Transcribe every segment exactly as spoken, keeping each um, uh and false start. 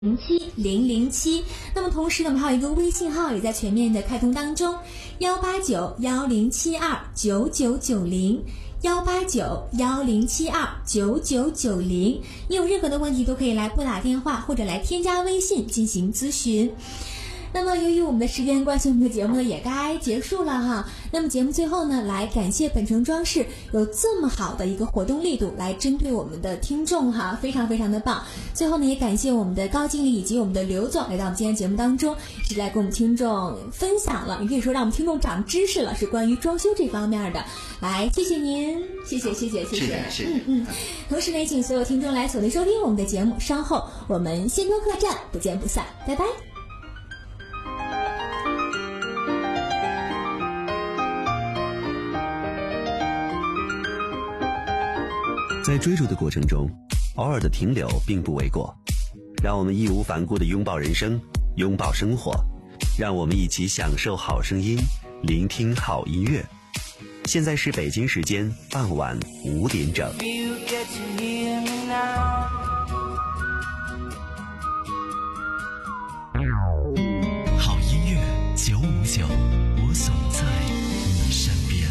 零七零零七。那么同时呢，我们还有一个微信号也在全面的开通当中，幺八九幺零七二九九九零。幺八九幺零七二九九九零，你有任何的问题都可以来拨打电话或者来添加微信进行咨询。那么由于我们的时间关系，我们的节目呢也该结束了哈。那么节目最后呢，来感谢本城装饰有这么好的一个活动力度来针对我们的听众哈，非常非常的棒。最后呢，也感谢我们的高经理以及我们的刘总来到我们今天节目当中，是来跟我们听众分享了，你可以说让我们听众长知识了，是关于装修这方面的。来，谢谢您，谢谢谢谢谢谢， 是嗯嗯。同时呢，请所有听众来锁定收听我们的节目，稍后我们仙州客栈不见不散，拜拜。 在追逐的过程中，偶尔的停留并不为过。让我们义无反顾地拥抱人生，拥抱生活，让我们一起享受好声音，聆听好音乐。现在是北京时间傍晚五点整。 好音乐九五九，我总在你身边。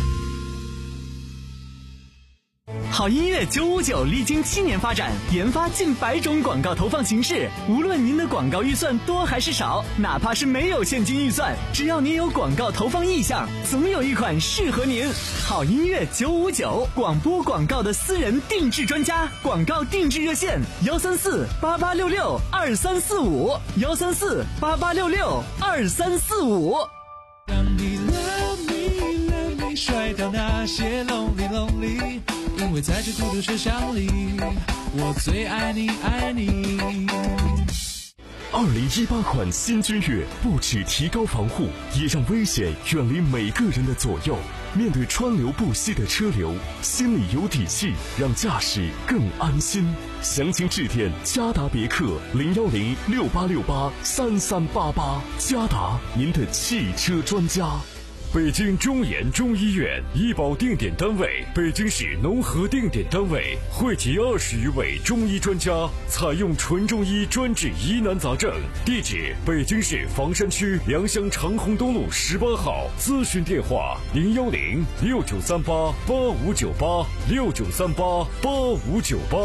好音乐九五九历经七年发展，研发近百种广告投放形式。无论您的广告预算多还是少，哪怕是没有现金预算，只要您有广告投放意向，总有一款适合您。好音乐九五九，广播广告的私人定制专家，广告定制热线幺三四八八六六二三四五幺三四八八六六二三四五。 让你 love me love me 甩掉那些 lonely lonely， 因为在这孤独车厢里，我最爱你爱你。 二零一八款新君越不只提高防护，也让危险远离每个人的左右。面对川流不息的车流，心里有底气，让驾驶更安心。详情致电嘉达别克零幺零六八六八三三八八，嘉达您的汽车专家。北京中研中医院医保定点单位，北京市农合定点单位，汇集二十余位中医专家，采用纯中医专治疑难杂症。地址：北京市房山区良乡长虹东路十八号。咨询电话：零幺零六九三八八五九八六九三八八五九八。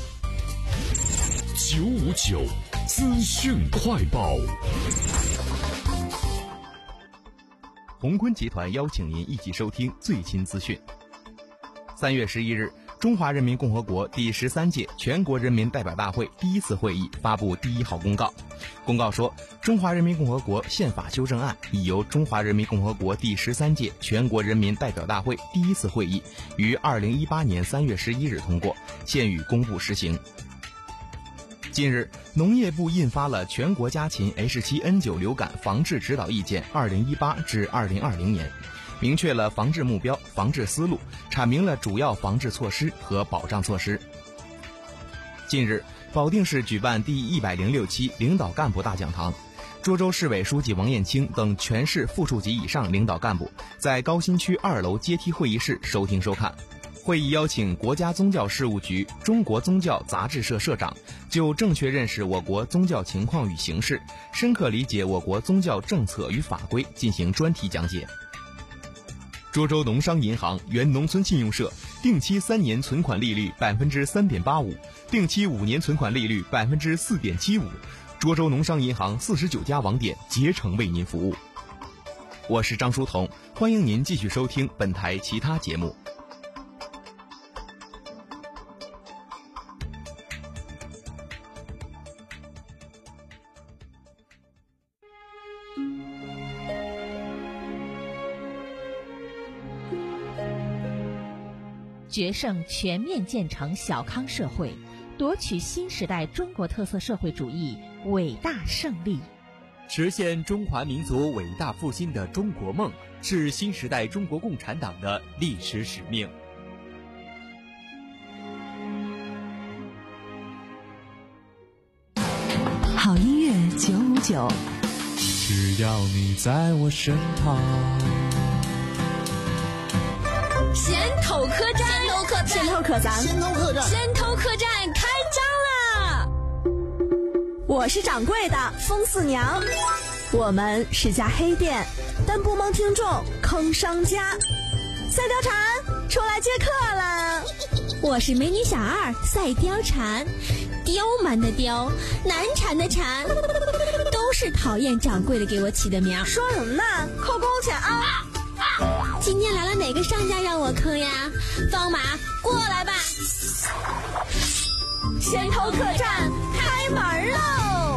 九五九资讯快报。 鸿坤集团邀请您一起收听最新资讯。三月十一日，中华人民共和国第十三届全国人民代表大会第一次会议发布第一号公告。公告说，中华人民共和国宪法修正案已由中华人民共和国第十三届全国人民代表大会第一次会议于二零一八年三月十一日通过，现予公布实行。近日，农业部印发了《全国家禽 H 七 N 九 流感防治指导意见二零一八至二零二零年，明确了防治目标、防治思路，阐明了主要防治措施和保障措施。近日，保定市举办第一百零六期领导干部大讲堂，涿州市委书记王艳清等全市副处级以上领导干部在高新区二楼阶梯会议室收听收看。会议邀请国家宗教事务局中国宗教杂志社社长就正确认识我国宗教情况与形势，深刻理解我国宗教政策与法规进行专题讲解。涿州农商银行原农村信用社定期三年存款利率百分之三点八五，定期五年存款利率百分之四点七五。涿州农商银行四十九家网点竭诚为您服务。我是张书彤，欢迎您继续收听本台其他节目。 决胜全面建成小康社会，夺取新时代中国特色社会主义伟大胜利， 实现中华民族伟大复兴的中国梦，是新时代中国共产党的历史使命。 好音乐九五九， 只要你在我身旁。 先头客栈，先头客栈， 先头客栈， 先头客栈开张啦！ 我是掌柜的风四娘，我们是家黑店，但不蒙听众坑商家。赛貂蝉出来接客了。 我是美女小二赛貂蝉，刁蛮的刁，难缠的缠，都是讨厌掌柜的给我起的名。 说什么呢？扣工去啊！ 今天来了哪个商家让我坑呀？方马过来吧。 先头客栈开门喽！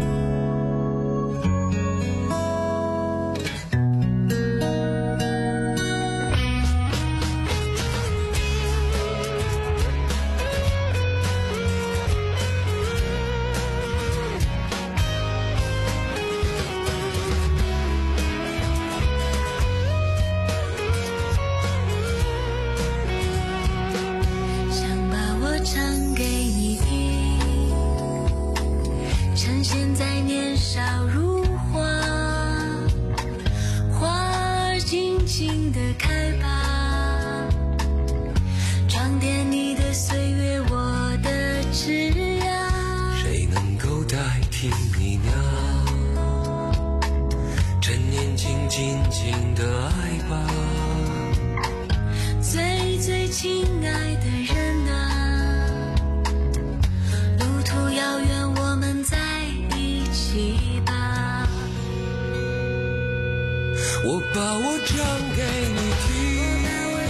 我把我唱给你听，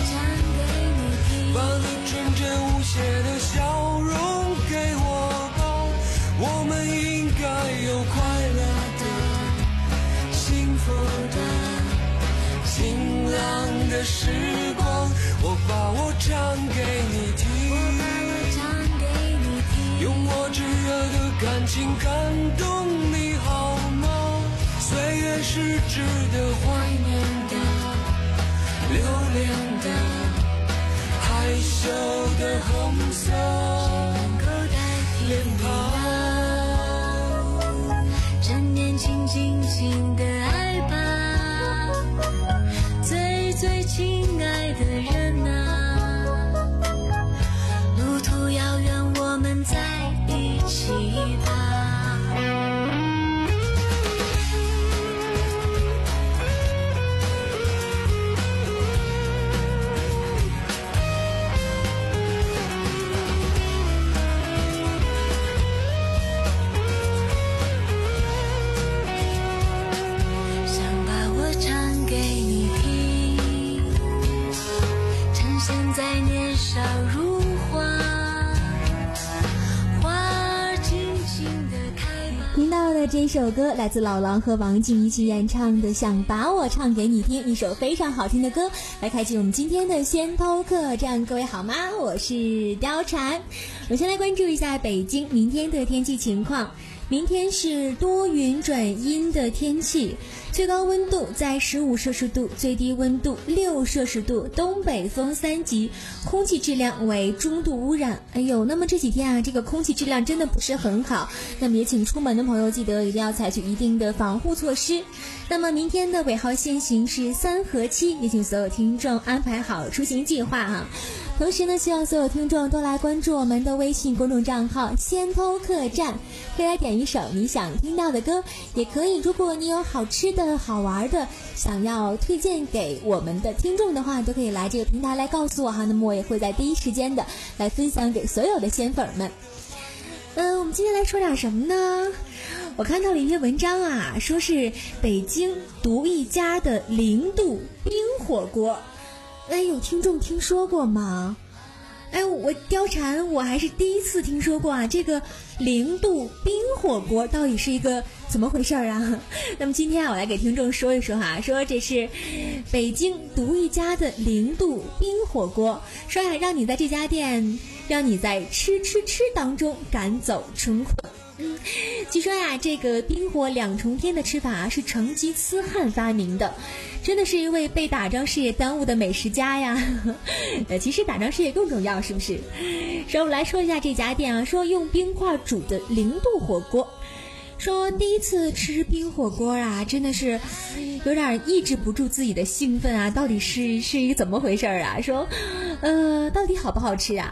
把你纯真无邪的笑容给我吧，我们应该有快乐的、幸福的、晴朗的时光。我把我唱给你听，用我炙热的感情感动你好吗？岁月是值得怀念的、留恋的、害羞的红色脸庞，趁年轻尽情的爱吧，最最亲爱的人啊，路途遥远，我们在一起吧。 听到的这首歌来自老狼和王静一起演唱的《想把我唱给你听》，一首非常好听的歌，来开启我们今天的先偷客栈。各位好吗？我是貂蝉。我先来关注一下北京明天的天气情况。明天是多云转阴的天气，最高温度在十五摄氏度，最低温度六摄氏度，东北风三级，空气质量为中度污染。哎呦，那么这几天啊，这个空气质量真的不是很好，那么也请出门的朋友记得一定要采取一定的防护措施。那么明天的尾号限行是三和七，也请所有听众安排好出行计划哈。同时呢，希望所有听众都来关注我们的微信公众账号先偷客栈，可以来点一首你想听到的歌，也可以如果你有好吃的好玩的想要推荐给我们的听众的话，都可以来这个平台来告诉我哈，那么我也会在第一时间的来分享给所有的仙粉们。嗯、呃，我们今天来说点什么呢？我看到了一篇文章啊，说是北京独一家的零度冰火锅。哎，有听众听说过吗？哎，我貂蝉我还是第一次听说过啊，这个零度冰火锅到底是一个怎么回事啊？那么今天啊，我来给听众说一说哈，说这是北京独一家的零度冰火锅，说呀，让你在这家店，让你在吃吃吃当中赶走春困。嗯，据说呀，这个冰火两重天的吃法啊，是成吉思汗发明的，真的是一位被打仗事业耽误的美食家呀。呃，其实打仗事业更重要，是不是？说我们来说一下这家店啊，说用冰块煮的零度火锅。说第一次吃冰火锅啊，真的是有点抑制不住自己的兴奋啊，到底是是一个怎么回事啊？说，呃，到底好不好吃啊？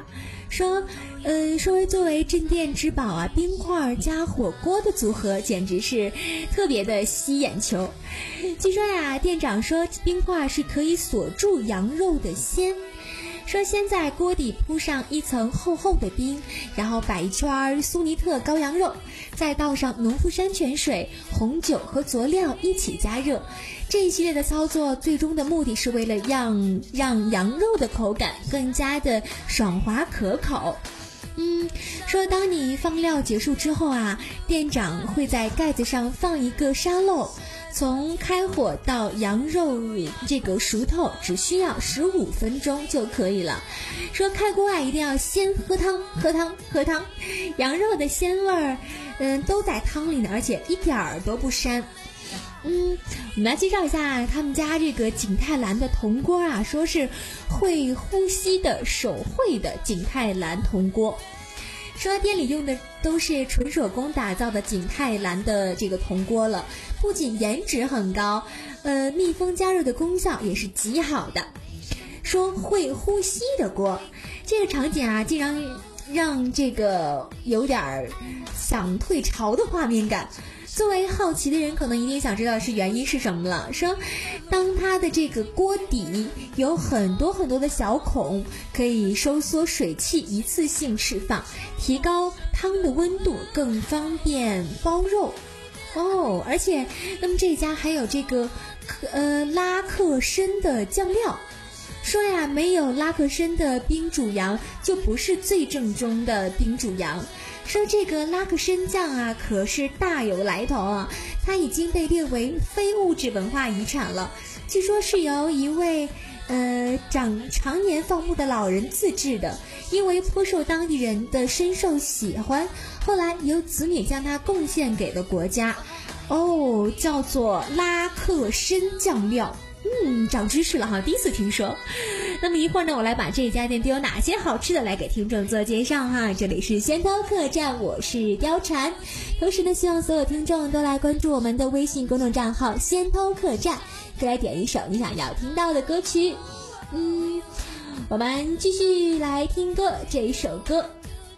说呃，说作为镇店之宝啊，冰块加火锅的组合简直是特别的吸眼球。据说呀，店长说冰块是可以锁住羊肉的鲜，说先在锅底铺上一层厚厚的冰，然后摆一圈苏尼特羔羊肉，再倒上农夫山泉水、红酒和佐料一起加热。这一系列的操作最终的目的是为了让让羊肉的口感更加的爽滑可口。嗯，说当你放料结束之后啊，店长会在盖子上放一个沙漏，从开火到羊肉这个熟透只需要十五分钟就可以了。说开锅啊，一定要先喝汤喝汤喝汤，羊肉的鲜味儿嗯都在汤里呢，而且一点儿都不膻。嗯，我们来介绍一下他们家这个景泰蓝的铜锅啊，说是会呼吸的手绘的景泰蓝铜锅。说店里用的都是纯手工打造的景泰蓝的这个铜锅了，不仅颜值很高，呃，密封加热的功效也是极好的。说会呼吸的锅，这个场景啊，竟然让这个有点想退潮的画面感。作为好奇的人，可能一定想知道是原因是什么了。说当它的这个锅底有很多很多的小孔，可以收缩水汽，一次性释放，提高汤的温度，更方便包肉哦。而且那么这家还有这个呃拉克参的酱料，说呀没有拉克参的冰煮羊就不是最正宗的冰煮羊。说这个拉克参酱啊可是大有来头啊，它已经被列为非物质文化遗产了。据说是由一位呃长常年放牧的老人自制的，因为颇受当地人的深受喜欢，后来由子女将它贡献给了国家。哦，叫做拉克参酱料。嗯，长知识了哈，第一次听说。那么一会儿呢，我来把这家店都有哪些好吃的来给听众做介绍哈。这里是仙涛客栈，我是貂蝉。同时呢，希望所有听众都来关注我们的微信公众账号仙涛客栈，可以来点一首你想要听到的歌曲。嗯，我们继续来听歌，这一首歌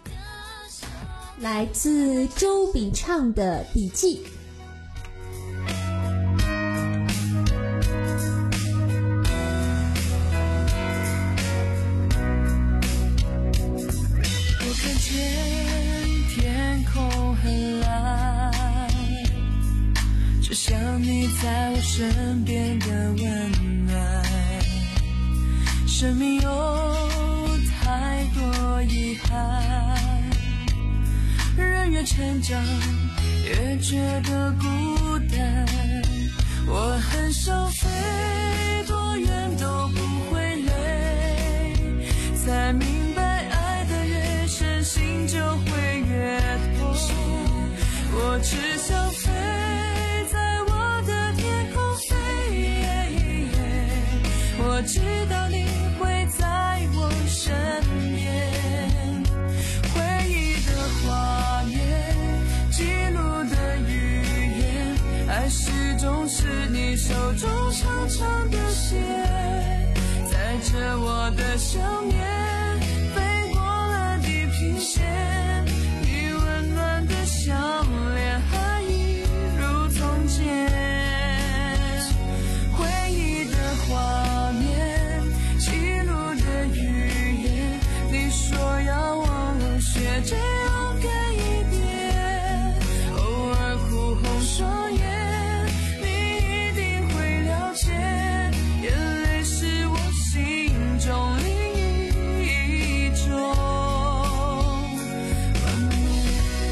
来自周笔畅的《笔记》。 天空很蓝，就像你在我身边的温暖。生命有太多遗憾，人越成长越觉得孤单。我很想飞多远都不会累，才明白爱的越深心就会越痛。我只想飞在我的天空飞，我知道你会在我身边。回忆的画面，记录的语言，爱始终是你手中长长的线，载着我的想念飞过了地平线，你温暖的笑脸还一如从前。回忆的画面，记录的语言，你说要忘了学着勇敢一点，偶尔哭红双眼，你一定会了解，眼泪是我心中另一种温暖。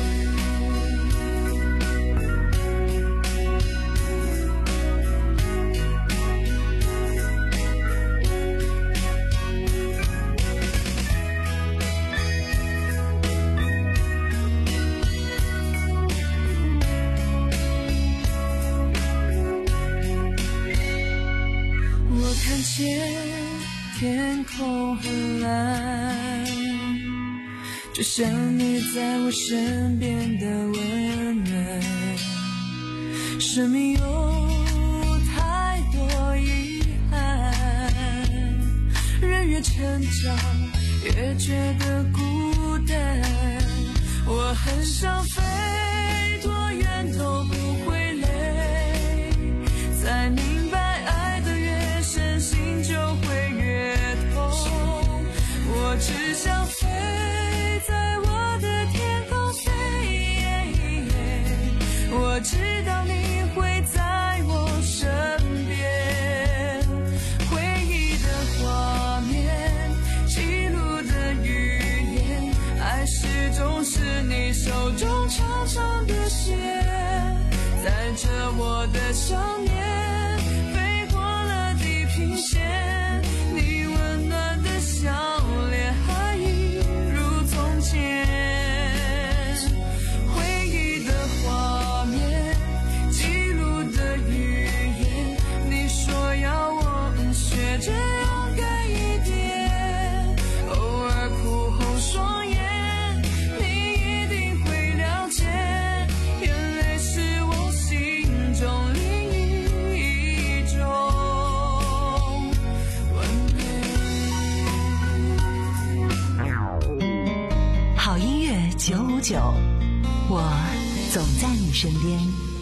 我看见天空很蓝，就像你在我身边的温暖。生命有太多遗憾，人越成长越觉得孤淡。我很想飞，多远都不会累，才明白爱的越深，心就会越痛。我只想飞，在我的天空飞，我知道你会在我身边。回忆的画面，记录的语言，爱始终是你手中长长的线，载着我的想念，飞过了地平线。你温暖的笑脸还一如从前。回忆的画面，记录的语言，你说要我学着勇敢一点，偶尔哭红双眼，你一定会了解，眼泪是我心中另一种温柔。好音乐九五九，我总在你身边。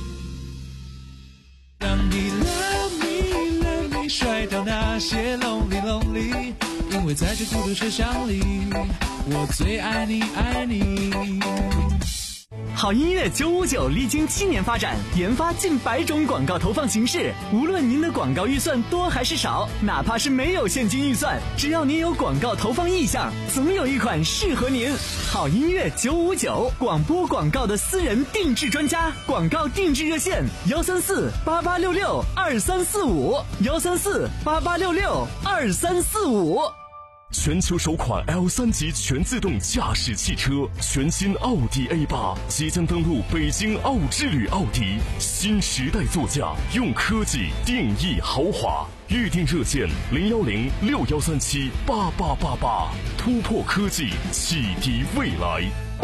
让你 love me love me 甩掉那些 lonely lonely， 因为在这孤独车厢里，我最爱你爱你。 好音乐九五九历经七年发展，研发近百种广告投放形式。无论您的广告预算多还是少，哪怕是没有现金预算，只要您有广告投放意向，总有一款适合您。好音乐九五九，广播广告的私人定制专家，广告定制热线：幺三四八八六六二三四五，幺三四八八六六二三四五。 全球首款 L 三 级全自动驾驶汽车，全新奥迪 A 八 即将登陆北京奥之旅奥迪，新时代座驾，用科技定义豪华。预订热线零幺零六幺三七八八八八，突破科技，启迪未来。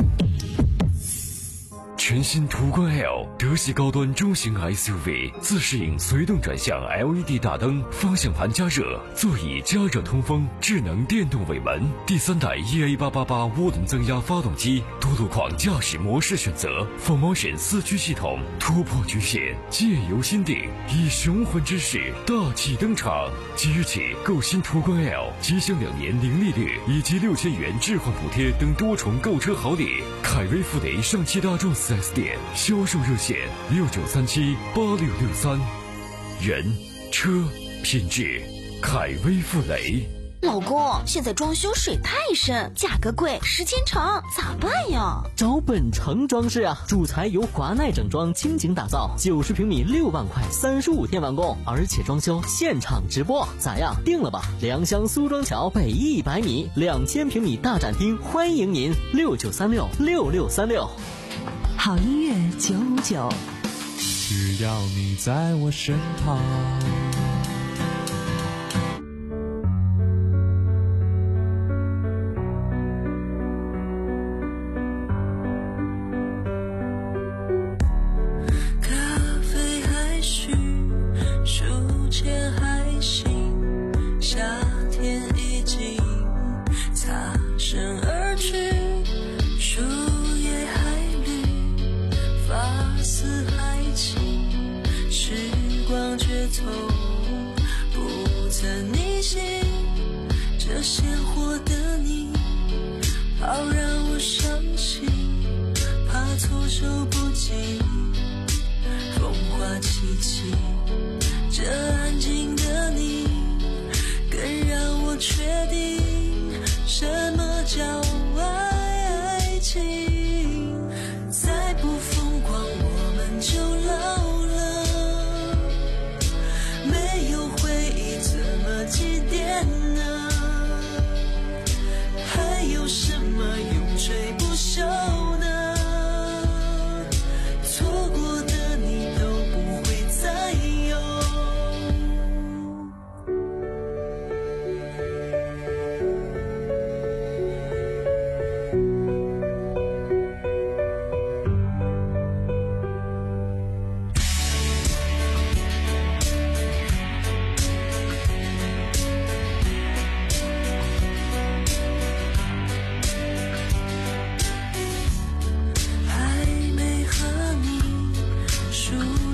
全新途观 L 德系高端中型 S U V， 自适应随动转向 L E D 大灯，方向盘加热，座椅加热通风，智能电动尾门，第三代 E A 八八八 涡轮增压发动机，多路况驾驶模式选择 ，Full Motion 四驱系统，突破局限，借由心定，以雄浑之势大气登场。即日起购新途观 L， 即享两年零利率以及六千元置换补贴等多重购车好礼。凯威富雷上汽大众四 S 店销售热线六九三七八六六三，人车品质，凯威富雷。 老公，现在装修水太深，价格贵，时间长，咋办呀？ 找本城装饰啊，主材由华奈整装倾情打造，九十平米六万块，三十五天完工，而且装修现场直播，咋样？定了吧？良乡苏庄桥北一百米，两千平米大展厅，欢迎您，六九三六六六三六。 好音乐九五九， 只要你在我身旁。 错过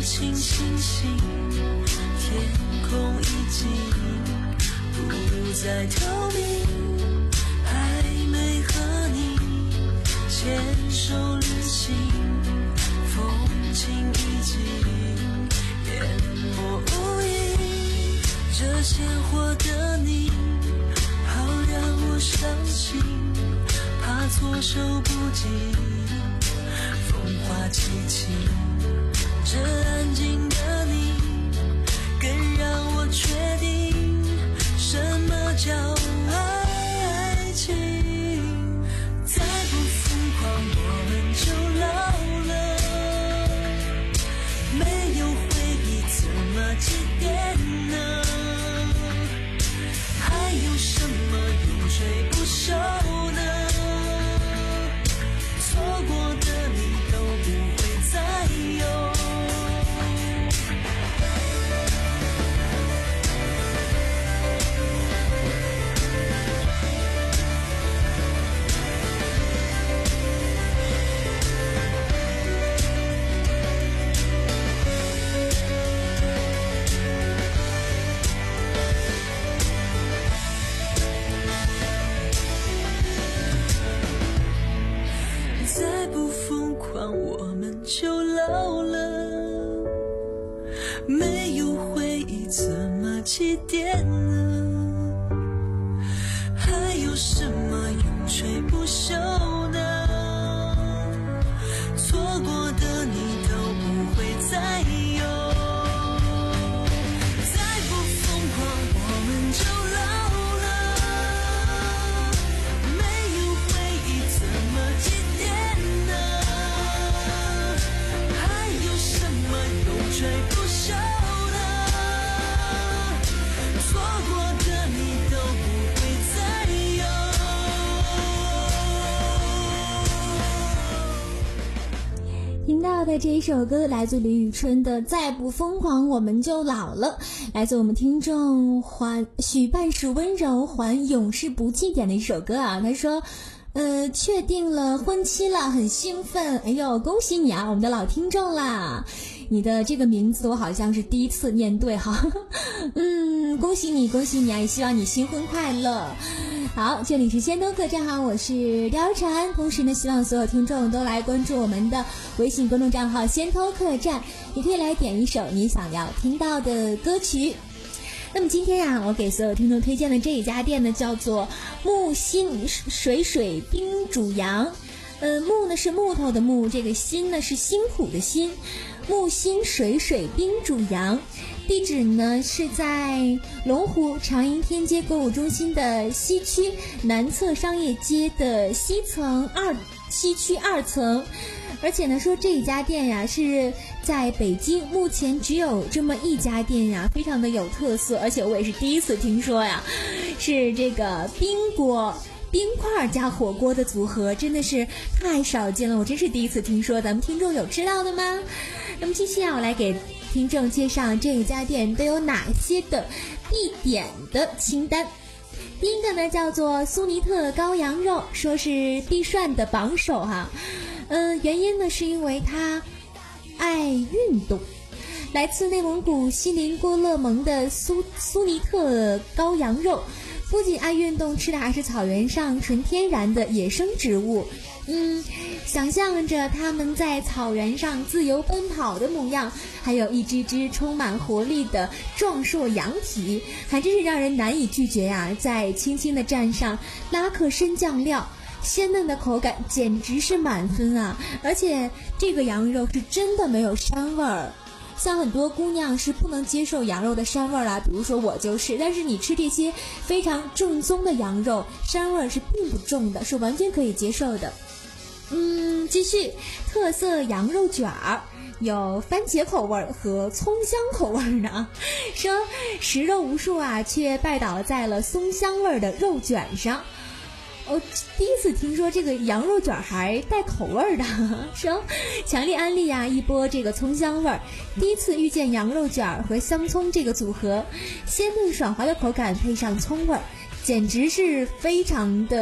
情清醒，天空已经不再透明，还没和你牵手旅行，风景已经淹没无影，这鲜活的你好让我伤心，怕措手不及，风花凄凄，这安静的你更让我确定什么叫爱情，再不疯狂我们就老了，没有回忆怎么祭奠呢？还有什么永垂不朽呢？错过的你都不会再有。再不疯狂我们就老了，没有回忆怎么祭奠呢？还有什么永垂不朽呢？错过的你都不会再有。再不疯狂我们就老了，没有回忆怎么祭奠呢？还有什么永垂不朽呢？错过的你都不会再有。 听到的这一首歌来自李宇春的《再不疯狂我们就老了》，来自我们听众还许半世温柔还永世不祭奠的一首歌啊。他说呃，确定了婚期了，很兴奋。哎呦，恭喜你啊，我们的老听众啦！你的这个名字我好像是第一次念对哈，嗯，恭喜你，恭喜你啊！也希望你新婚快乐。好，这里是仙东客栈哈，我是貂蝉。同时呢，希望所有听众都来关注我们的微信公众账号仙偷客栈，也可以来点一首你想要听到的歌曲。那么今天啊，我给所有听众推荐的这一家店呢，叫做木心水水冰煮羊。呃，木呢是木头的木，这个辛呢是辛苦的辛。木心水水冰煮羊，地址呢是在龙湖长营天街购物中心的西区南侧商业街的西层二西区二层。而且呢，说这一家店呀是在北京目前只有这么一家店呀，非常的有特色，而且我也是第一次听说呀，是这个冰锅冰块加火锅的组合，真的是太少见了，我真是第一次听说，咱们听众有知道的吗？那么接下来我来给听众介绍这一家店都有哪些的必点的清单。第一个呢叫做苏尼特羔羊肉，说是必涮的榜首哈。嗯、呃，原因呢是因为他爱运动。来自内蒙古锡林郭勒盟的苏苏尼特羔羊肉，不仅爱运动，吃的还是草原上纯天然的野生植物。嗯，想象着他们在草原上自由奔跑的模样，还有一只只充满活力的壮硕羊体，还真是让人难以拒绝呀！再轻轻地蘸上拉克参酱料，鲜嫩的口感简直是满分啊！而且这个羊肉是真的没有膻味儿。像很多姑娘是不能接受羊肉的膻味儿啦，比如说我就是，但是你吃这些非常正宗的羊肉，膻味儿是并不重的，是完全可以接受的。嗯，继续，特色羊肉卷儿有番茄口味和葱香口味呢。说食肉无数啊，却拜倒在了松香味的肉卷上。我第一次听说这个羊肉卷还带口味的，说强烈安利啊一波这个葱香味儿。第一次遇见羊肉卷和香葱这个组合，鲜嫩爽滑的口感配上葱味儿，简直是非常的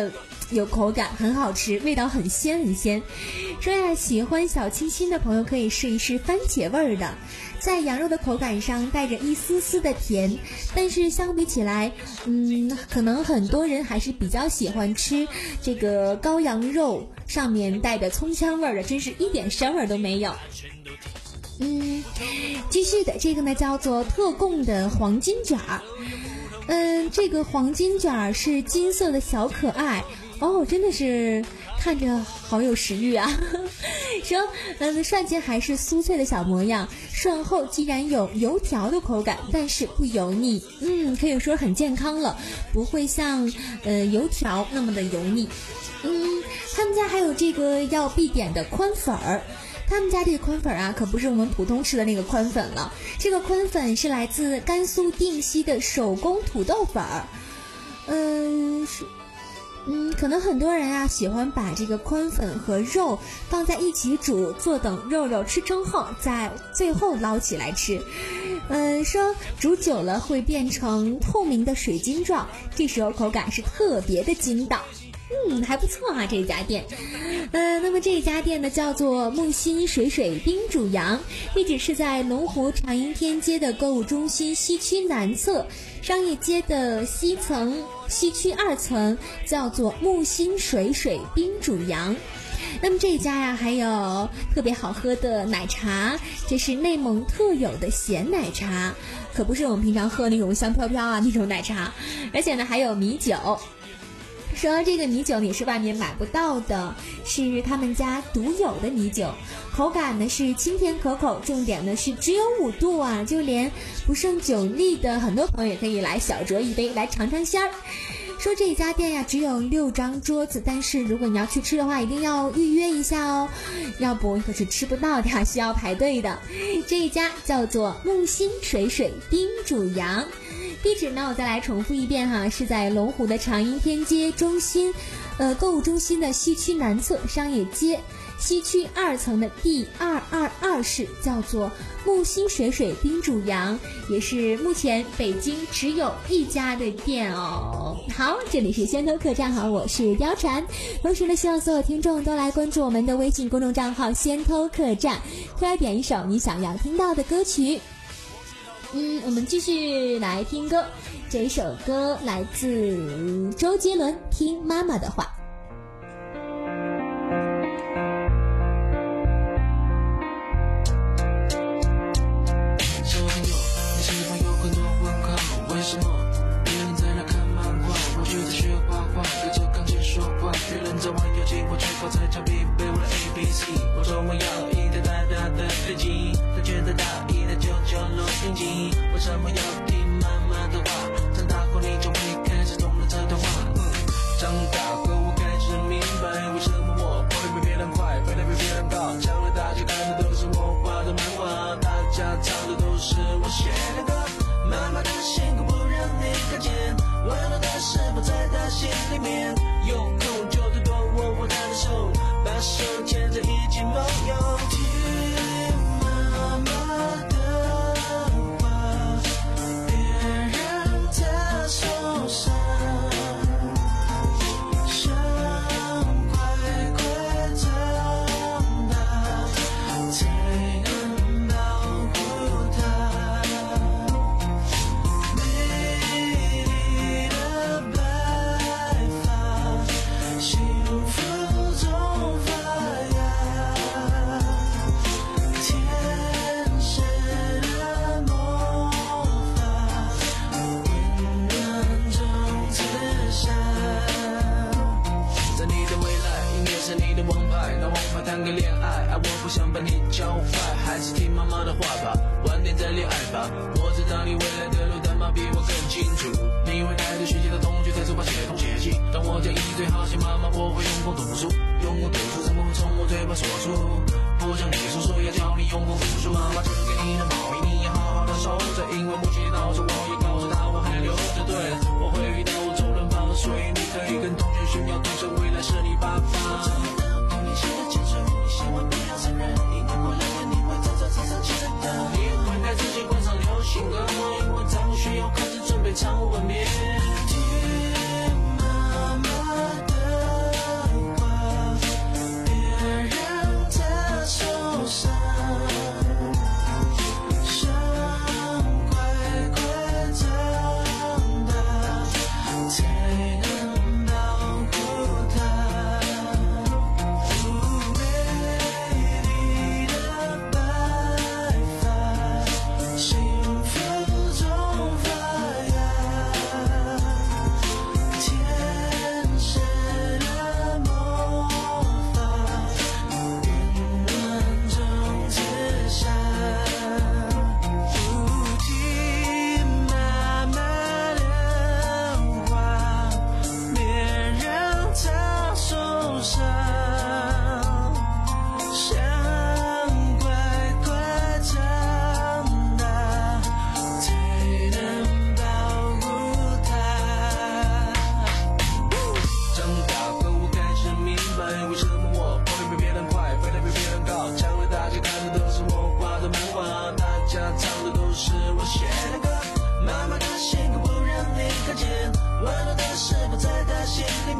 有口感，很好吃，味道很鲜很鲜。说呀，喜欢小清新的朋友可以试一试番茄味儿的，在羊肉的口感上带着一丝丝的甜，但是相比起来，嗯，可能很多人还是比较喜欢吃这个羔羊肉上面带着葱香味儿的，真是一点膻味都没有。嗯，继续的这个呢叫做特供的黄金卷儿。嗯，这个黄金卷儿是金色的小可爱哦，真的是看着好有食欲啊。说嗯，涮前还是酥脆的小模样，涮后既然有油条的口感，但是不油腻，嗯，可以说很健康了，不会像呃油条那么的油腻。嗯，他们家还有这个要必点的宽粉儿。他们家这个宽粉啊，可不是我们普通吃的那个宽粉了。这个宽粉是来自甘肃定西的手工土豆粉儿。嗯，是，嗯，可能很多人啊喜欢把这个宽粉和肉放在一起煮，坐等肉肉吃蒸后，再最后捞起来吃。嗯，说煮久了会变成透明的水晶状，这时候口感是特别的筋道。嗯，还不错啊，这家店。呃，那么这家店呢叫做木心水水冰煮羊，地址是在龙湖长阴天街的购物中心西区南侧，商业街的西层西区二层，叫做木心水水冰煮羊。那么这一家呀还有特别好喝的奶茶，这是内蒙特有的咸奶茶，可不是我们平常喝那种香飘飘啊那种奶茶，而且呢还有米酒。说这个米酒也是外面买不到的，是他们家独有的米酒，口感呢是清甜可口，重点呢是只有五度啊，就连不胜酒力的很多朋友也可以来小酌一杯来尝尝鲜儿。说这家店呀只有六张桌子，但是如果你要去吃的话一定要预约一下哦，要不可是吃不到的，需要排队的。这一家叫做木心水水冰煮羊，地址呢我再来重复一遍哈，是在龙湖的长阴天街中心呃购物中心的西区南侧商业街西区二层的第二二二室，叫做木心水水冰煮羊，也是目前北京只有一家的店哦。好，这里是先头客栈，好，我是貂蝉。同时呢，希望所有听众都来关注我们的微信公众账号先头客栈，突然点一首你想要听到的歌曲。嗯，我们继续来听歌，这一首歌来自周杰伦，《听妈妈的话》。 为什么要听妈妈的话？长大后你就会开始懂了这段话。嗯、长大后我开始明白，为什么我跑得比别人快，飞得比别人高。将来大家看的都是我画的漫画，大家唱的都是我写的歌。妈妈的辛苦不让你看见，温暖的事不在她心里面。有空就多多握握她的手，把手牵着一起梦游。听妈妈的受伤，想快快长大，才能保护她。美丽的白发，幸福中发芽，天使的魔法。在你的未来，应该是你的王牌。那王牌谈个恋爱，啊，我不想把你教坏，还是听妈妈的话吧，晚点再恋爱吧。我知道你未来的路，但妈比我更清楚。你会带着学习的同学在书包写东写西，当我讲一嘴好戏，妈妈我会用功读书，用功读书怎么会从我嘴巴说出？不像你叔叔要教你用功读书，妈妈织给你的毛衣你要好好的收着，因为母亲告诉我也告诉她我还留着。对了，我会遇到周润发，所以你可以跟同学炫耀，对手未来是你爸爸。我找不到对你写的情书，你千万不要承认，因为过两天你会在这场上记得的。你会带自己灌上流行歌，因为张学友开始准备唱吻别。听妈妈的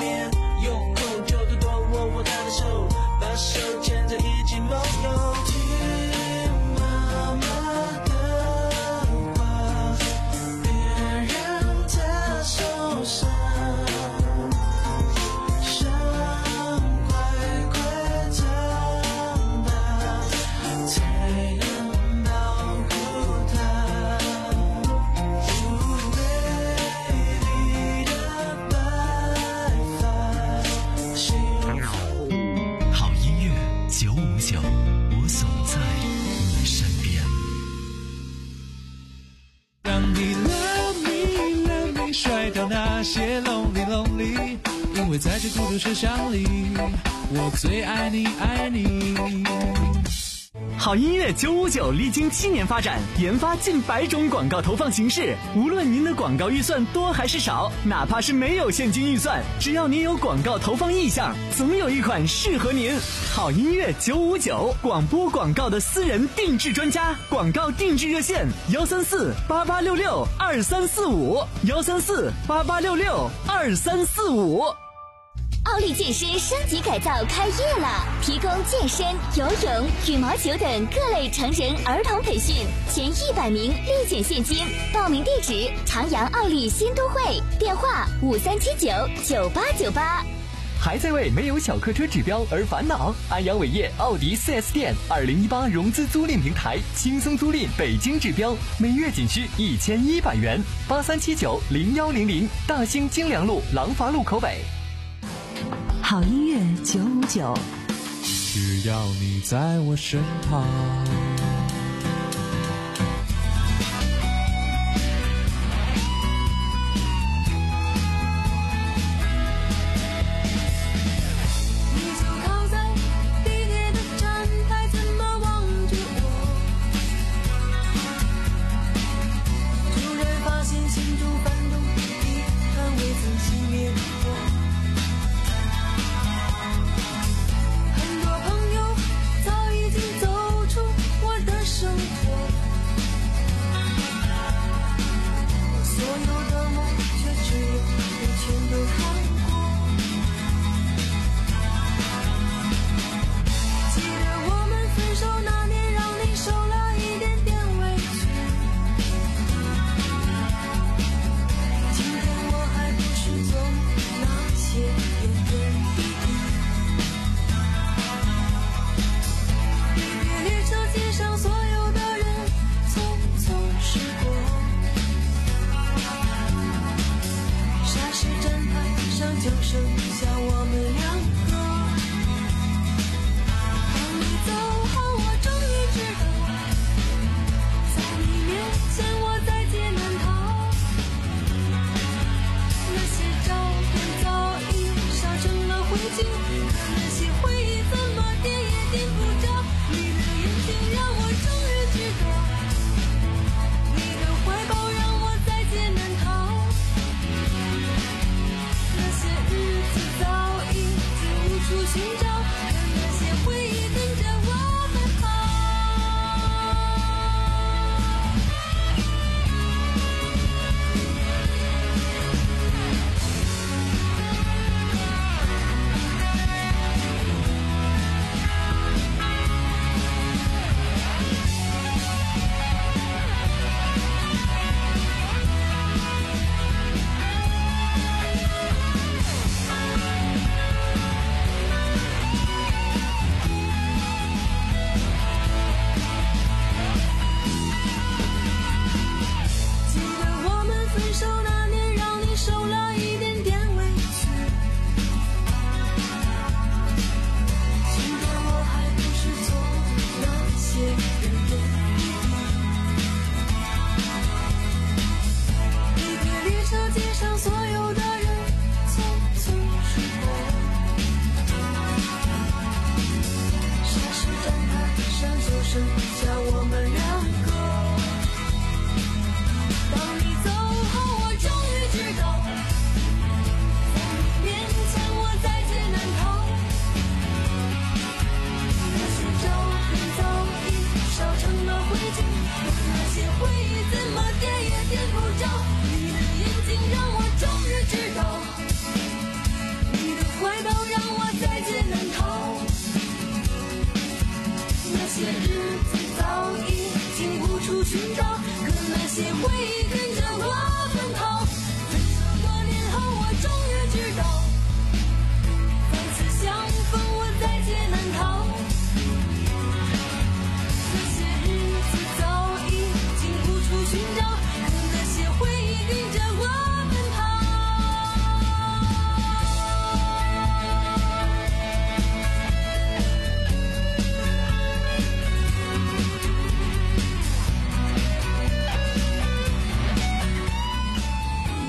面，有空就多多握握他的手，把手牵着一起梦游。听妈妈的话，别让她受伤，想快快长大，才能保护她。美丽的白发，幸福。 好音乐九五九，我总在你身边。 让你 love me love me 甩掉那些 lonely lonely， 因为在这孤独车厢里，我最爱你爱你。 好音乐九五九历经七年发展，研发近百种广告投放形式。无论您的广告预算多还是少，哪怕是没有现金预算，只要您有广告投放意向，总有一款适合您。好音乐九五九，广播广告的私人定制专家，广告定制热线：幺三四八八六六二三四五，幺三四八八六六二三四五。 奥利健身升级改造开业了，提供健身、游泳、羽毛球等各类成人、儿童培训，前一百名立减现金。报名地址：长阳奥利新都会，电话五三七九九八九八。 还在为没有小客车指标而烦恼？安阳伟业奥迪 四 S 店二零一八融资租赁平台，轻松租赁北京指标，每月仅需一千一百元。八三七九零幺零零，大兴京良路廊坊路口北。 好音乐九五九， 只要你在我身旁。 你就靠在地铁的站台，怎么望着我？突然发现心中翻动一滩未曾熄灭的火。很多朋友早已经走出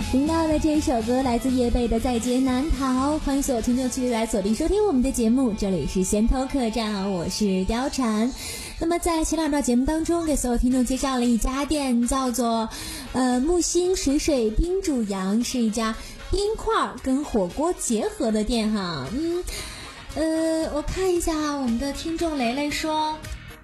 听到的这首歌来自叶蓓的《在劫难逃》，欢迎所有听众继续来锁定收听我们的节目，这里是先偷客栈，我是貂蝉。那么在前两段节目当中，给所有听众介绍了一家店，叫做呃木星水水冰煮羊，是一家冰块跟火锅结合的店哈。嗯，呃，我看一下我们的听众雷雷说。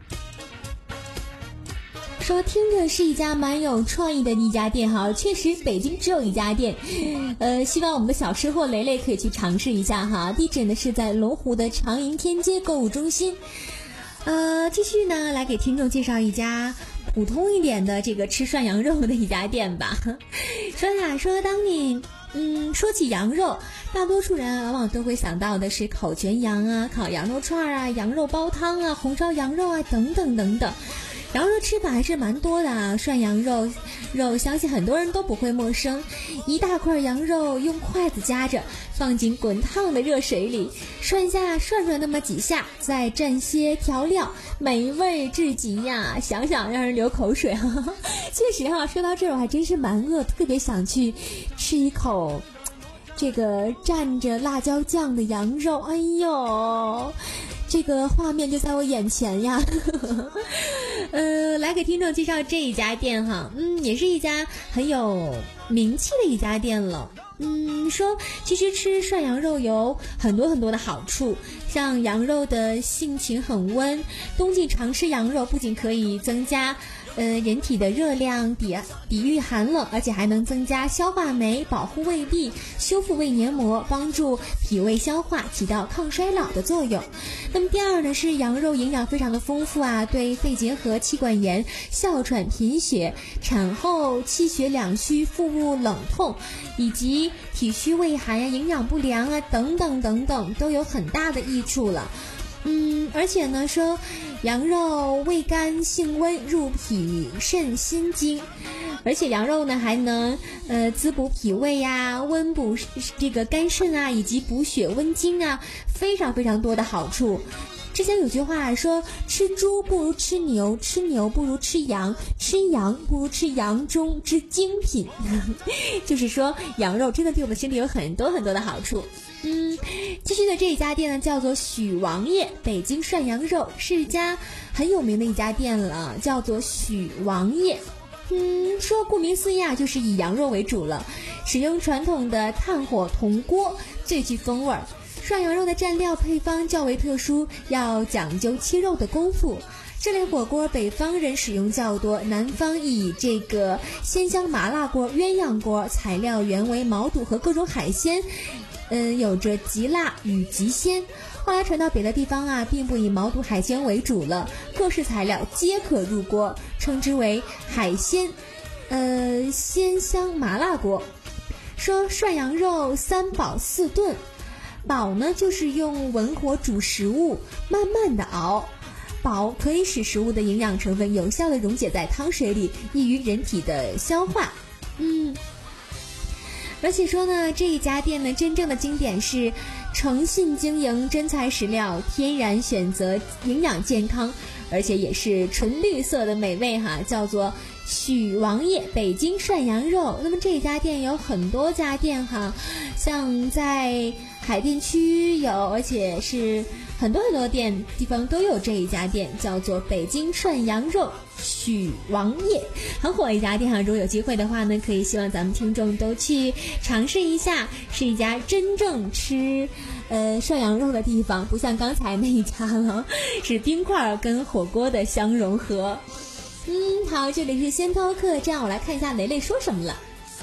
说听着是一家蛮有创意的一家店哈，确实北京只有一家店，呃，希望我们的小吃货雷雷可以去尝试一下哈。地址呢是在龙湖的长营天街购物中心。呃，继续呢来给听众介绍一家普通一点的这个吃涮羊肉的一家店吧。说呀，说当你嗯说起羊肉，大多数人往往都会想到的是烤全羊啊、烤羊肉串啊、羊肉煲汤啊、红烧羊肉啊等等等等。羊肉吃法还是蛮多的啊，涮羊肉肉相信很多人都不会陌生。一大块羊肉用筷子夹着，放进滚烫的热水里，涮下涮涮那么几下，再蘸些调料，美味至极呀！想想让人流口水。确实哈、啊，说到这儿我还真是蛮饿，特别想去吃一口这个蘸着辣椒酱的羊肉。哎呦，这个画面就在我眼前呀。呃，来给听众介绍这一家店哈，嗯，也是一家很有名气的一家店了。嗯，说其实吃涮羊肉有很多很多的好处，像羊肉的性情很温，冬季常吃羊肉不仅可以增加呃人体的热量，抵抵御寒冷，而且还能增加消化酶，保护胃壁，修复胃黏膜，帮助脾胃消化，起到抗衰老的作用。那么第二呢，是羊肉营养非常的丰富啊，对肺结核、气管炎、哮喘、贫血、产后气血两虚、腹部冷痛以及体虚胃寒呀、营养不良啊等等等等都有很大的益处了。嗯，而且呢说羊肉味甘性温，入脾肾心经，而且羊肉呢还能呃滋补脾胃呀、温补这个肝肾啊，以及补血温经啊，非常非常多的好处。之前有句话说，吃猪不如吃牛，吃牛不如吃羊，吃羊不如吃羊中之精品。就是说羊肉真的对我们身体有很多很多的好处。嗯，继续的这一家店呢叫做许王爷北京涮羊肉，是一家很有名的一家店了，叫做许王爷。嗯，说顾名思义啊，就是以羊肉为主了，使用传统的炭火铜锅，最具风味儿。涮羊肉的蘸料配方较为特殊，要讲究切肉的功夫。这类火锅北方人使用较多，南方以这个鲜香麻辣锅、鸳鸯锅，材料原为毛肚和各种海鲜，嗯，有着极辣与极鲜。后来传到别的地方啊，并不以毛肚海鲜为主了，各式材料皆可入锅，称之为海鲜呃鲜香麻辣锅。说涮羊肉三宝四炖，煲呢就是用文火煮食物，慢慢的熬。煲可以使食物的营养成分有效的溶解在汤水里，易于人体的消化。嗯，而且说呢，这一家店呢，真正的经典是诚信经营，真材实料，天然选择，营养健康，而且也是纯绿色的美味哈，叫做许王爷北京涮羊肉。那么这一家店有很多家店哈，像在海淀区有，而且是很多很多店地方都有这一家店，叫做北京涮羊肉许王爷，很火的一家店哈。如果有机会的话呢，可以希望咱们听众都去尝试一下，是一家真正吃呃涮羊肉的地方，不像刚才那一家了，是冰块跟火锅的相融合。嗯，好，这里是先偷客栈，我来看一下雷雷说什么了。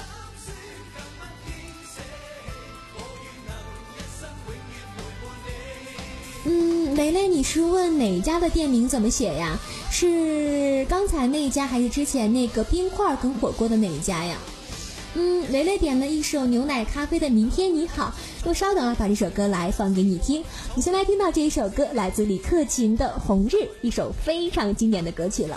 嗯，雷雷，你是问哪家的店名怎么写呀？是刚才那一家，还是之前那个冰块跟火锅的哪一家呀？嗯，雷雷点了一首牛奶咖啡的《明天你好》，我稍等啊，把这首歌来放给你听。你先来听到这一首歌，来自李克勤的《红日》，一首非常经典的歌曲了。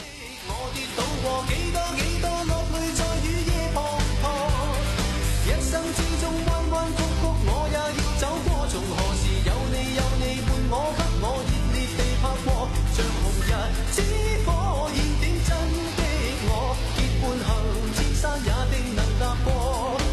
像紅日之火燃點真的我，結伴行千山也定能踏過。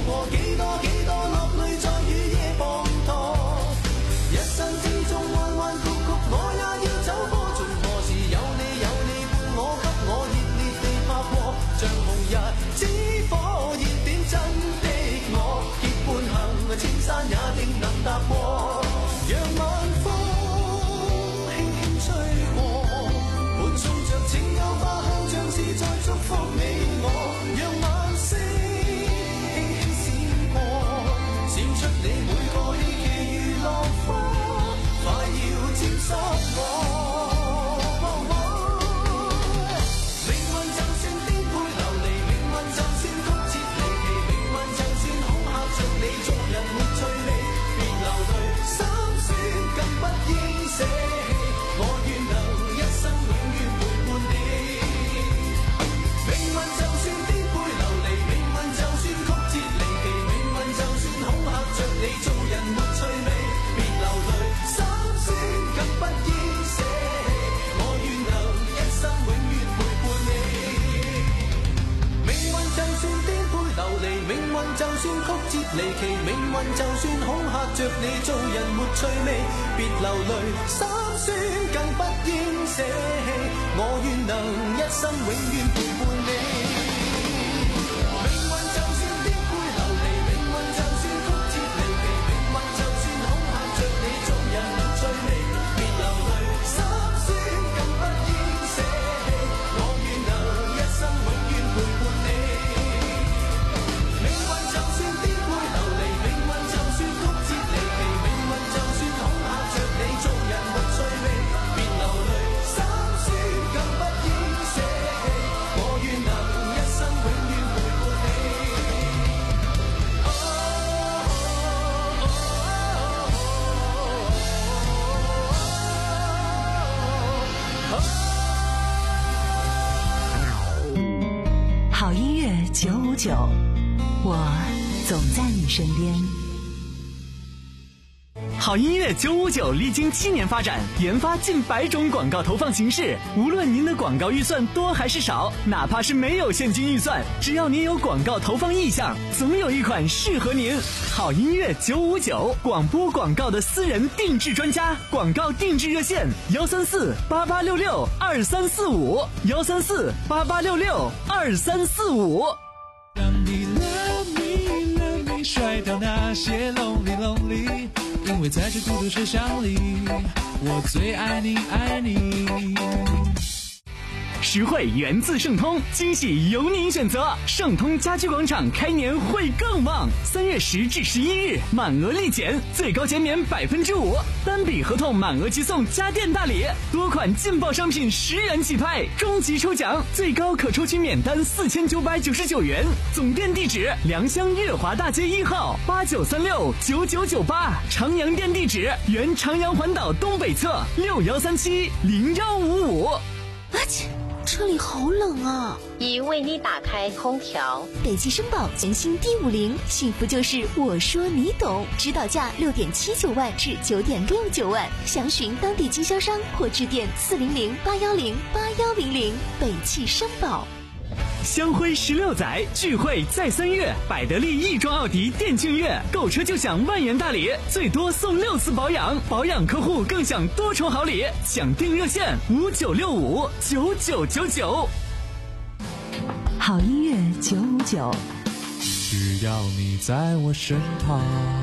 我，幾多幾多落淚在雨夜滂沱。一生之中彎彎曲曲，我也要走過。從何時有你有你伴我，給我熱烈地拍過，像紅日之火熱點真的我，結伴行千山也定能踏過。讓晚風輕輕吹過，伴送着情有花香，像是在祝福你我。讓晚星輕輕閃過，閃出你每個希冀如落花，快要沾濕我。命運就算顛沛流離，命運就算曲折離奇，命運就算恐嚇着你，做人沒趣味，別流淚心酸，更不應捨棄。我願能一生永遠陪伴你。命運就算顛沛流離，命運就算曲折離奇，命運就算恐嚇着你，做人沒趣味，別流淚心酸，更不應捨棄。我願能一生永遠陪伴你。命運就算顛沛流離，命運就算曲折離奇，命運就算恐嚇着你，做人沒趣味，別流淚心酸，更不應捨棄。我願能一生永遠陪伴你。命運就算顛沛流離，命運就算曲折離奇，命運就算恐嚇着你，做人沒趣味，別流淚心酸，更不應捨棄。我願能一生永遠陪伴你。命運就算顛沛流離，命運就算曲折離奇，命運就算恐嚇着你，做人沒趣味，別流淚心酸，更不應捨棄。我願能一生永遠陪伴你。 好音乐九五九，我总在你身边。 好音乐九五九历经七年发展，研发近百种广告投放形式。无论您的广告预算多还是少，哪怕是没有现金预算，只要您有广告投放意向，总有一款适合您。好音乐九五九，广播广告的私人定制专家，广告定制热线：幺三四八八六六二三四五，幺三四八八六六二三四五。 让你 love me love me 甩掉那些 lonely lonely， 因为在这孤独车厢里，我最爱你爱你。 实惠源自盛通，惊喜由您选择。盛通家居广场开年会更旺，三月十至十一日满额立减，最高减免百分之五，单笔合同满额即送家电大礼，多款劲爆商品十元起拍，终极抽奖最高可抽取免单四千九百九十九元。总店地址：良乡悦华大街一号八九三六九九九八，长阳店地址：原长阳环岛东北侧六幺三七零幺五五。 啊切！车里好冷啊！ 已为你打开空调。 北汽绅宝全新 D 五零，幸福就是我说你懂，指导价六点七九万至九点六九万，详询当地经销商或致电四零零八幺零八幺零零。北汽绅宝。 香辉十六载，聚会在三月，百得利亦庄奥迪店庆月，购车就享万元大礼，最多送六次保养，保养客户更享多重好礼，抢订热线五九六五九九九九。 好音乐九五九， 只要你在我身旁。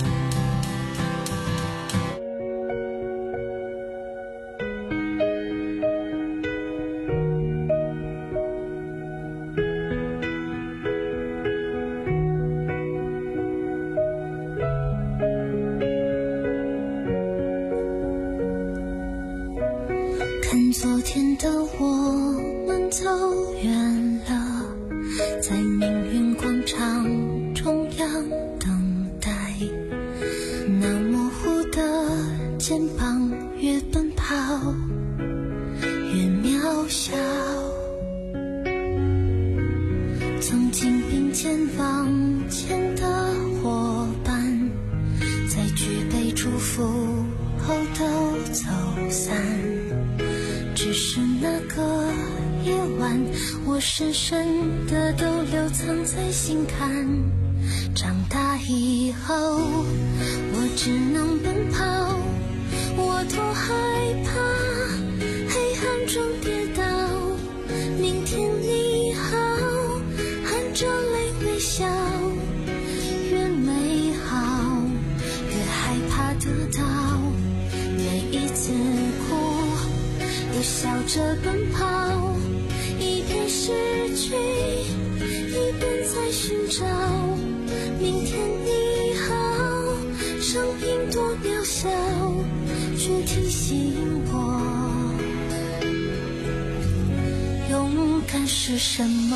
看昨天的我们走远了，在命运广场中央等待，那模糊的肩膀越奔跑越渺小，曾经并肩往前的伙伴，在举杯祝福后都走散，只是那个夜晚，我深深的都留藏在心坎。长大以后，我只能奔跑，我多害怕黑暗中跌倒。明天你好，含着泪微笑，越美好越害怕得到。每一次哭又笑着奔跑，一边失去一边在寻找。明天你好，声音多渺小，却提醒我勇敢是什么。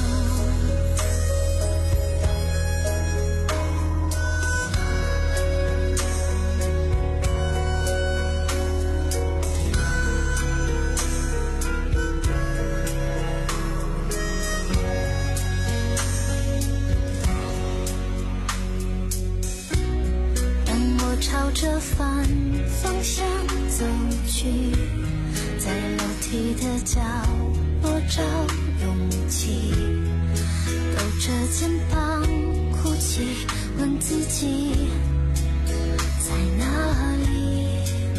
朝着反方向走去，在楼梯的角落找勇气，抖着肩膀哭泣，问自己在哪里。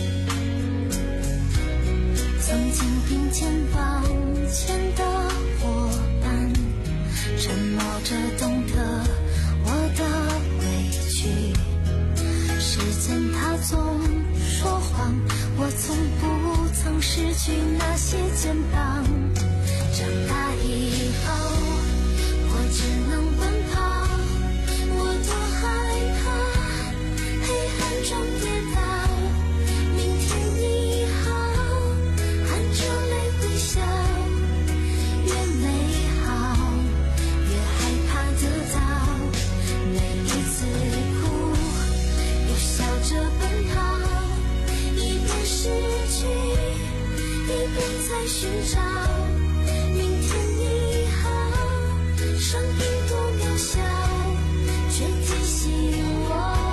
曾经并肩往前的伙伴，沉默着懂得我的委屈。时间它总说谎，我从不曾失去那些肩膀。长大以后，我只能奔跑，我多害怕黑暗中跌倒。明天你好，含着泪微笑，越美好越害怕得到。每一次哭笑着奔跑，一边失去一边在寻找。明天你好，声音多渺小，却提醒我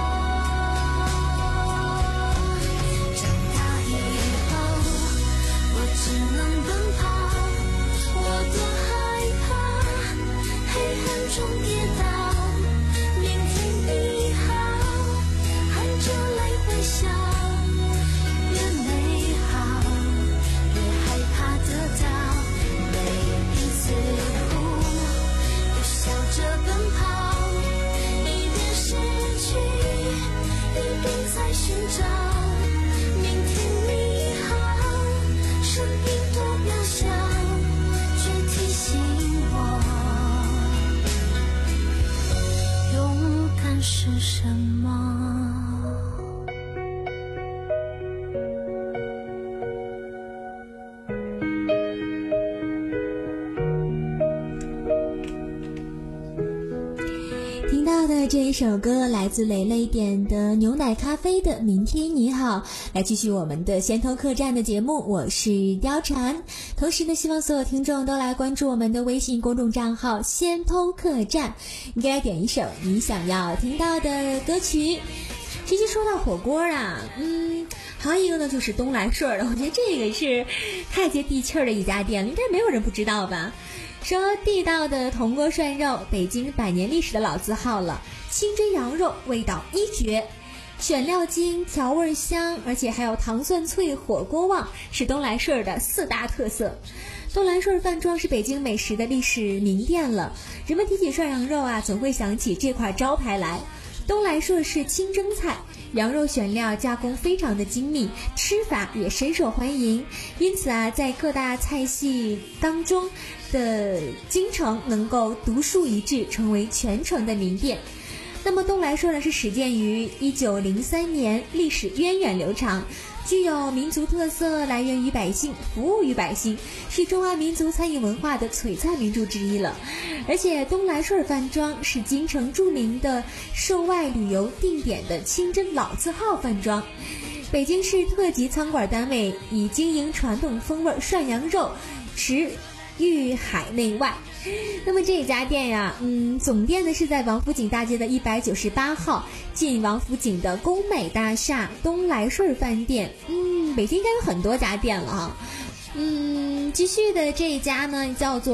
长大以后，我只能奔跑，我多害怕黑暗中跌倒。明天你好，着泪微笑，越美好越害怕得到。每一次哭又笑着奔跑，一边失去一边在寻找。明天你好，声音多渺小，却提醒我勇敢是什么。 这一首歌来自蕾蕾点的牛奶咖啡的明天你好，来继续我们的先头客栈的节目，我是貂蝉。同时呢，希望所有听众都来关注我们的微信公众账号先头客栈，你可以来点一首你想要听到的歌曲。其实说到火锅啊，嗯，还有一个呢就是东来顺的，我觉得这个是太接地气儿的一家店，应该没有人不知道吧。说地道的铜锅涮肉，北京百年历史的老字号了，清真羊肉味道一绝，选料精，调味香，而且还有糖蒜脆，火锅旺，是东来顺的四大特色。东来顺饭庄是北京美食的历史名店了，人们提起涮羊肉啊，总会想起这块招牌来。东来顺是清蒸菜，羊肉选料加工非常的精密，吃法也深受欢迎，因此啊，在各大菜系当中的京城能够独树一帜，成为全城的名店。那么东来顺呢，是始建于一九零三年，历史源远流长，具有民族特色，来源于百姓，服务于百姓，是中华民族餐饮文化的璀璨名著之一了。而且东来顺饭庄是京城著名的涉外旅游定点的清真老字号饭庄，北京市特级餐馆单位，以经营传统风味涮羊肉食誉海内外。那么这家店呀，嗯，总店呢是在王府井大街的一百九十八号，进王府井的工美大厦东来顺饭店。嗯，北京应该有很多家店了哈。嗯，继续的这一家呢叫做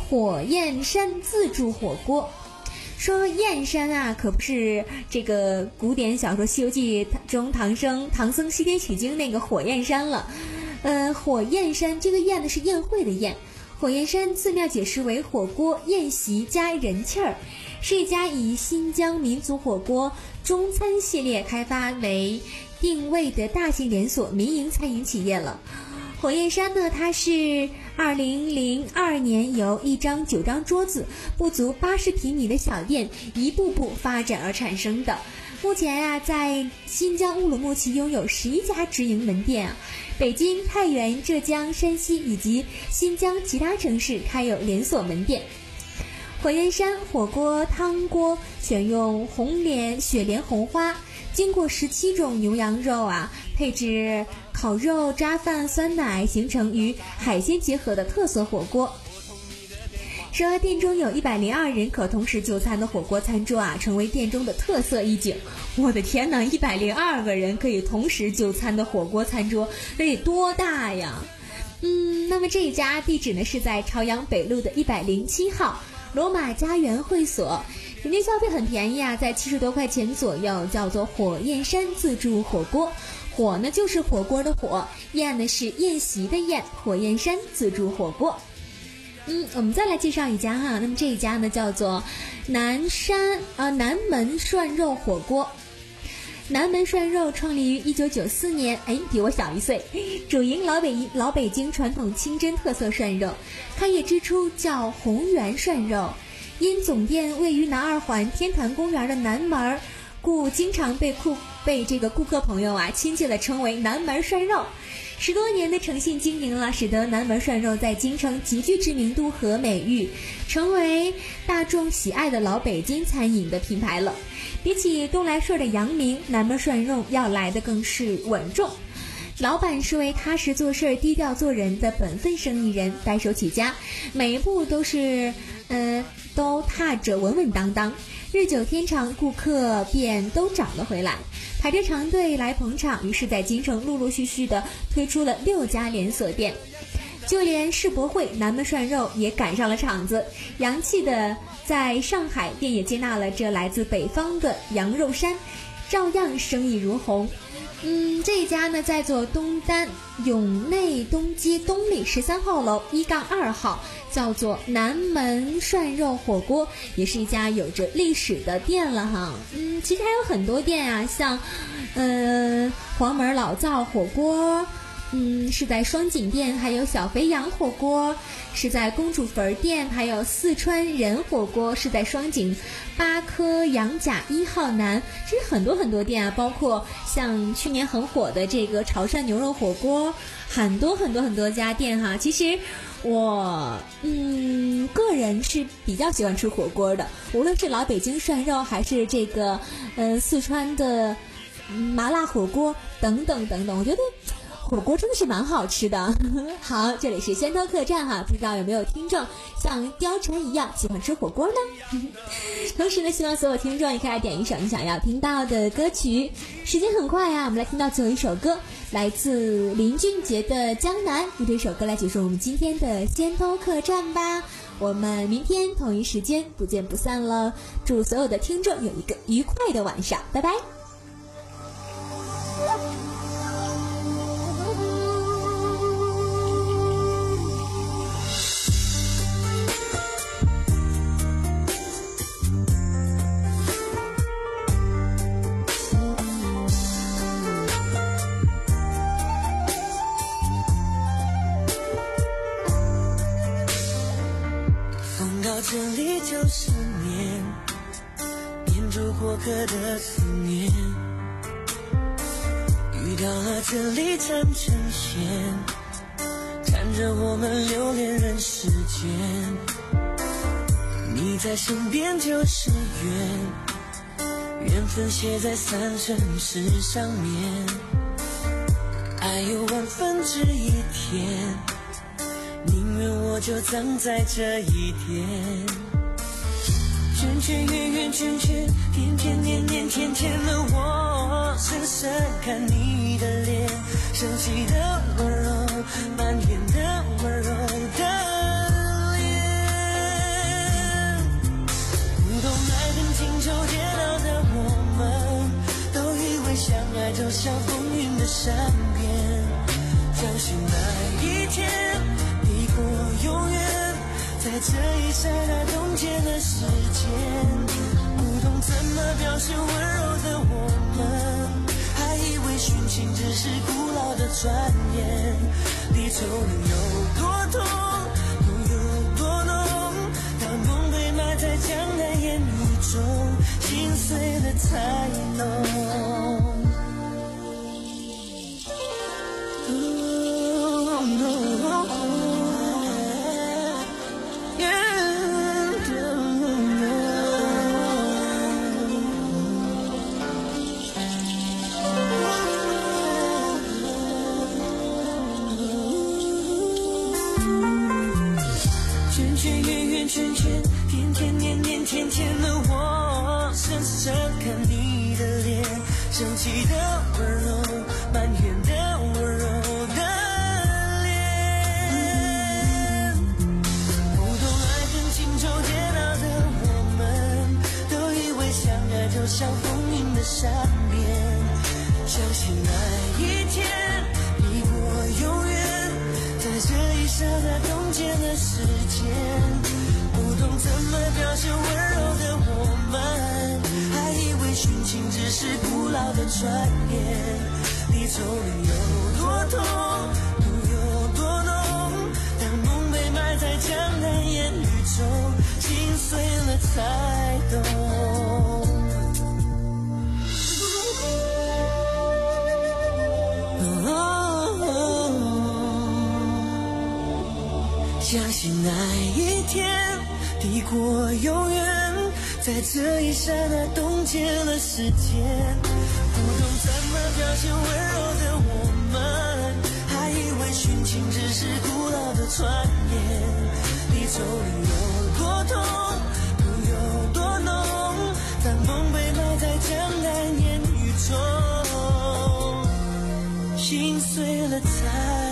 火焰山自助火锅。说燕山啊，可不是这个古典小说《西游记》中唐僧唐僧西天取经那个火焰山了。呃，火焰山这个宴呢是宴会的宴，火焰山字面解释为火锅宴席加人气儿，是一家以新疆民族火锅中餐系列开发为定位的大型连锁民营餐饮企业了。火焰山呢，它是二零零二年由一张九张桌子、不足八十平米的小店一步步发展而产生的。目前啊，在新疆乌鲁木齐拥有十一家直营门店啊，北京、太原、浙江、山西以及新疆其他城市开有连锁门店。火焰山火锅汤锅选用红莲雪莲红花，经过十七种牛羊肉啊，配置烤肉、扎饭、酸奶，形成与海鲜结合的特色火锅。说店中有一百零二人可同时就餐的火锅餐桌啊，成为店中的特色一景。我的天哪，一百零二个人可以同时就餐的火锅餐桌，那得多大呀？嗯，那么这一家地址呢是在朝阳北路的一百零七号罗马家园会所，人均消费很便宜啊，在七十多块钱左右，叫做火焰山自助火锅。火呢就是火锅的火，宴呢是宴席的宴，火焰山自助火锅。嗯，我们再来介绍一家哈，那么这一家呢叫做南山呃南门涮肉火锅。南门涮肉创立于一九九四年，哎，比我小一岁，主营老北老北京传统清真特色涮肉，开业之初叫宏源涮肉，因总店位于南二环天坛公园的南门，故经常被顾被这个顾客朋友啊亲切地称为南门涮肉。十多年的诚信经营了，使得南门涮肉在京城极具知名度和美誉，成为大众喜爱的老北京餐饮的品牌了。比起东来顺的扬名，南门涮肉要来的更是稳重。老板是位踏实做事、低调做人的本分生意人，白手起家，每一步都是呃都踏着稳稳当当。日久天长，顾客便都找了回来，排着长队来捧场，于是在京城陆陆续续的推出了六家连锁店，就连世博会南门涮肉也赶上了场子，洋气的在上海店也接纳了这来自北方的羊肉山，照样生意如虹。嗯，这一家呢在做东单永内东街东里十三号楼一杠二号，叫做南门涮肉火锅，也是一家有着历史的店了哈。嗯，其实还有很多店啊，像呃黄门老灶火锅，嗯是在双井店，还有小肥羊火锅是在公主坟店，还有四川人火锅是在双井八科羊甲一号南。其实很多很多店啊，包括像去年很火的这个潮汕牛肉火锅，很多很多很多家店哈。其实我嗯个人是比较喜欢吃火锅的，无论是老北京涮肉，还是这个呃四川的麻辣火锅等等等等，我觉得火锅真的是蛮好吃的。好，这里是仙偷客栈哈，不知道有没有听众像貂蝉一样喜欢吃火锅呢？同时呢，希望所有听众也可以来点一首你想要听到的歌曲。时间很快啊，我们来听到最后一首歌，来自林俊杰的《江南》，用这首歌来结束我们今天的仙偷客栈吧。我们明天同一时间不见不散了，祝所有的听众有一个愉快的晚上，拜拜。 这里就是念，念住过客的思念，遇到了这里缠成线，缠着我们留恋人世间。你在身边就是缘，缘分写在三生石上面，爱有万分之一甜，宁愿我就葬在这一天。圈圈圆圆圈圈，天天年年天天的我，深深看你的脸，生气的温柔，满眼的温柔的脸。 经秋跌倒的我们，都以为相爱就像风云的善变，相信那一天抵过永远，在这一刹那冻结的时间，不懂怎么表现温柔的我们，还以为殉情只是古老的传言，离愁能有多痛，痛有多浓，当梦被埋在江南烟雨中，心碎了才浓。圈圈圆圆圈圈，天天年年天天的我，深深看你的脸，生气的温柔，埋怨的温柔的脸，不懂爱恨情仇跌倒的我们，都以为相爱就像风云的善变，相信那一天抵过永远，在这一刹那冻结了时间，不懂怎么表现温柔的我们，还以为殉情只是古老的传言，离愁能有多痛，痛有多浓，当梦被埋在江南烟雨中，心碎了才懂。相信那一天抵过永远，在这一刹那冻结了时间，不懂怎么表现温柔的我们，还以为殉情只是古老的传言，离愁能有多痛，痛有多浓，当梦被埋在江南烟雨中，心碎了才